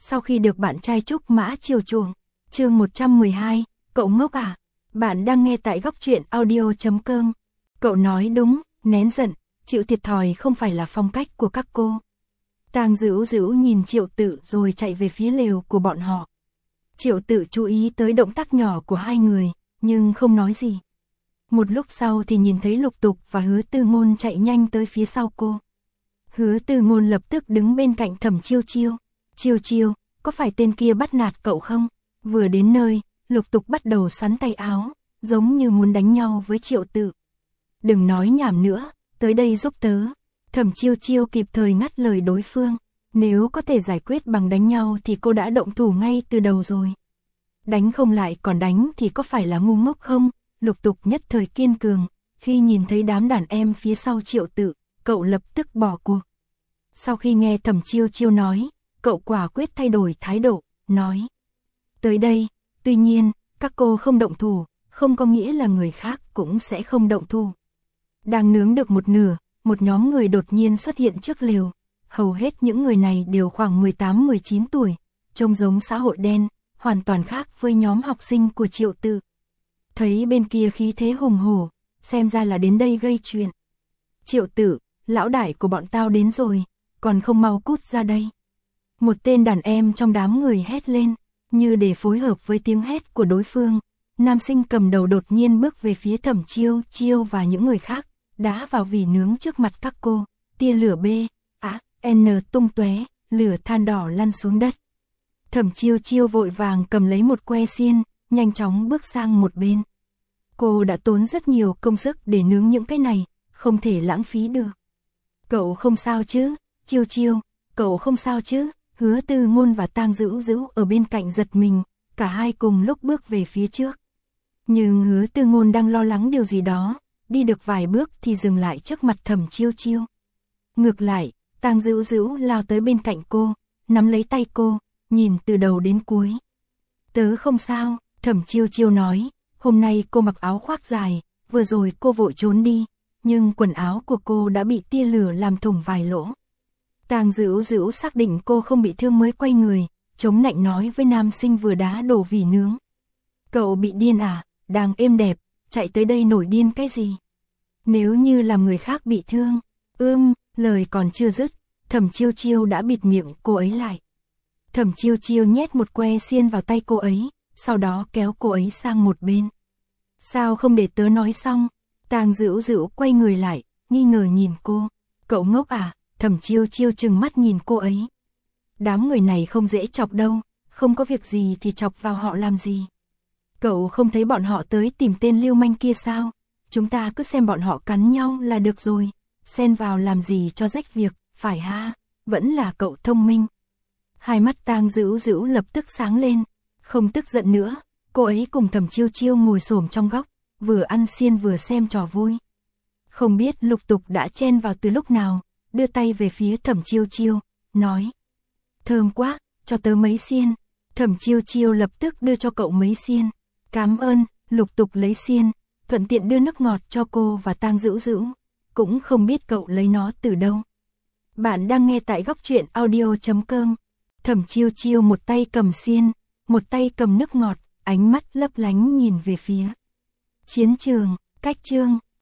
sau khi được bạn trai Trúc Mã chiều chuộng. Chương 112, cậu ngốc à? Bạn đang nghe tại góc truyện audio.com. Cậu nói đúng, nén giận, chịu thiệt thòi không phải là phong cách của các cô. Tang Dữu Dữu nhìn Triệu Tự rồi chạy về phía lều của bọn họ. Triệu Tự chú ý tới động tác nhỏ của hai người, nhưng không nói gì. Một lúc sau thì nhìn thấy Lục Tục và Hứa Tư Ngôn chạy nhanh tới phía sau cô. Hứa Tư Ngôn lập tức đứng bên cạnh Thẩm Chiêu Chiêu. Chiêu Chiêu, có phải tên kia bắt nạt cậu không? Vừa đến nơi, Lục Tục bắt đầu xắn tay áo, giống như muốn đánh nhau với Triệu Tự. Đừng nói nhảm nữa, tới đây giúp tớ. Thẩm Chiêu Chiêu kịp thời ngắt lời đối phương. Nếu có thể giải quyết bằng đánh nhau thì cô đã động thủ ngay từ đầu rồi. Đánh không lại còn đánh thì có phải là ngu ngốc không? Lục Tục nhất thời kiên cường, khi nhìn thấy đám đàn em phía sau Triệu Tự, cậu lập tức bỏ cuộc. Sau khi nghe Thẩm Chiêu Chiêu nói, cậu quả quyết thay đổi thái độ, nói: tới đây, tuy nhiên, các cô không động thủ, không có nghĩa là người khác cũng sẽ không động thủ. Đang nướng được một nửa, một nhóm người đột nhiên xuất hiện trước lều. Hầu hết những người này đều khoảng 18-19 tuổi, trông giống xã hội đen, hoàn toàn khác với nhóm học sinh của Triệu Tự. Thấy bên kia khí thế hùng hổ, xem ra là đến đây gây chuyện. Triệu Tự, lão đại của bọn tao đến rồi, còn không mau cút ra đây. Một tên đàn em trong đám người hét lên, như để phối hợp với tiếng hét của đối phương. Nam sinh cầm đầu đột nhiên bước về phía Thẩm Chiêu Chiêu và những người khác, đá vào vỉ nướng trước mặt các cô, tia lửa B, A, N tung tóe, lửa than đỏ lăn xuống đất. Thẩm Chiêu Chiêu vội vàng cầm lấy một que xiên, nhanh chóng bước sang một bên. Cô đã tốn rất nhiều công sức để nướng những cái này, không thể lãng phí được. Cậu không sao chứ? Chiêu Chiêu, cậu không sao chứ? Hứa Tư Ngôn và Tang Dữu Dữu ở bên cạnh giật mình, cả hai cùng lúc bước về phía trước. Nhưng Hứa Tư Ngôn đang lo lắng điều gì đó, đi được vài bước thì dừng lại trước mặt Thẩm Chiêu Chiêu. Ngược lại, Tang Dữu Dữu lao tới bên cạnh cô, nắm lấy tay cô, nhìn từ đầu đến cuối. Tớ không sao, Thẩm Chiêu Chiêu nói, hôm nay cô mặc áo khoác dài, vừa rồi cô vội trốn đi, nhưng quần áo của cô đã bị tia lửa làm thủng vài lỗ. Tang Dữu Dữu xác định cô không bị thương mới quay người, chống nạnh nói với nam sinh vừa đá đổ vỉ nướng. Cậu bị điên à, đang êm đẹp, chạy tới đây nổi điên cái gì? Nếu như làm người khác bị thương, lời còn chưa dứt, Thẩm Chiêu Chiêu đã bịt miệng cô ấy lại. Thẩm Chiêu Chiêu nhét một que xiên vào tay cô ấy, sau đó kéo cô ấy sang một bên. Sao không để tớ nói xong? Tang Dữu Dữu quay người lại, nghi ngờ nhìn cô. Cậu ngốc à? Thẩm Chiêu Chiêu trừng mắt nhìn cô ấy. Đám người này không dễ chọc đâu, không có việc gì thì chọc vào họ làm gì. Cậu không thấy bọn họ tới tìm tên lưu manh kia sao? Chúng ta cứ xem bọn họ cắn nhau là được rồi, xen vào làm gì cho rách việc, phải ha? Vẫn là cậu thông minh. Hai mắt Tang Dữu Dữu lập tức sáng lên, không tức giận nữa, cô ấy cùng Thẩm Chiêu Chiêu ngồi xổm trong góc, vừa ăn xiên vừa xem trò vui. Không biết Lục Tục đã chen vào từ lúc nào, đưa tay về phía Thẩm Chiêu Chiêu, nói: thơm quá, cho tớ mấy xiên. Thẩm Chiêu Chiêu lập tức đưa cho cậu mấy xiên. Cảm ơn. Lục Tục lấy xiên, thuận tiện đưa nước ngọt cho cô và Tang Dữu Dữu, cũng không biết cậu lấy nó từ đâu. Bạn đang nghe tại góc truyện audio.com. Thẩm Chiêu Chiêu một tay cầm xiên, một tay cầm nước ngọt, ánh mắt lấp lánh nhìn về phía chiến trường. Cách chương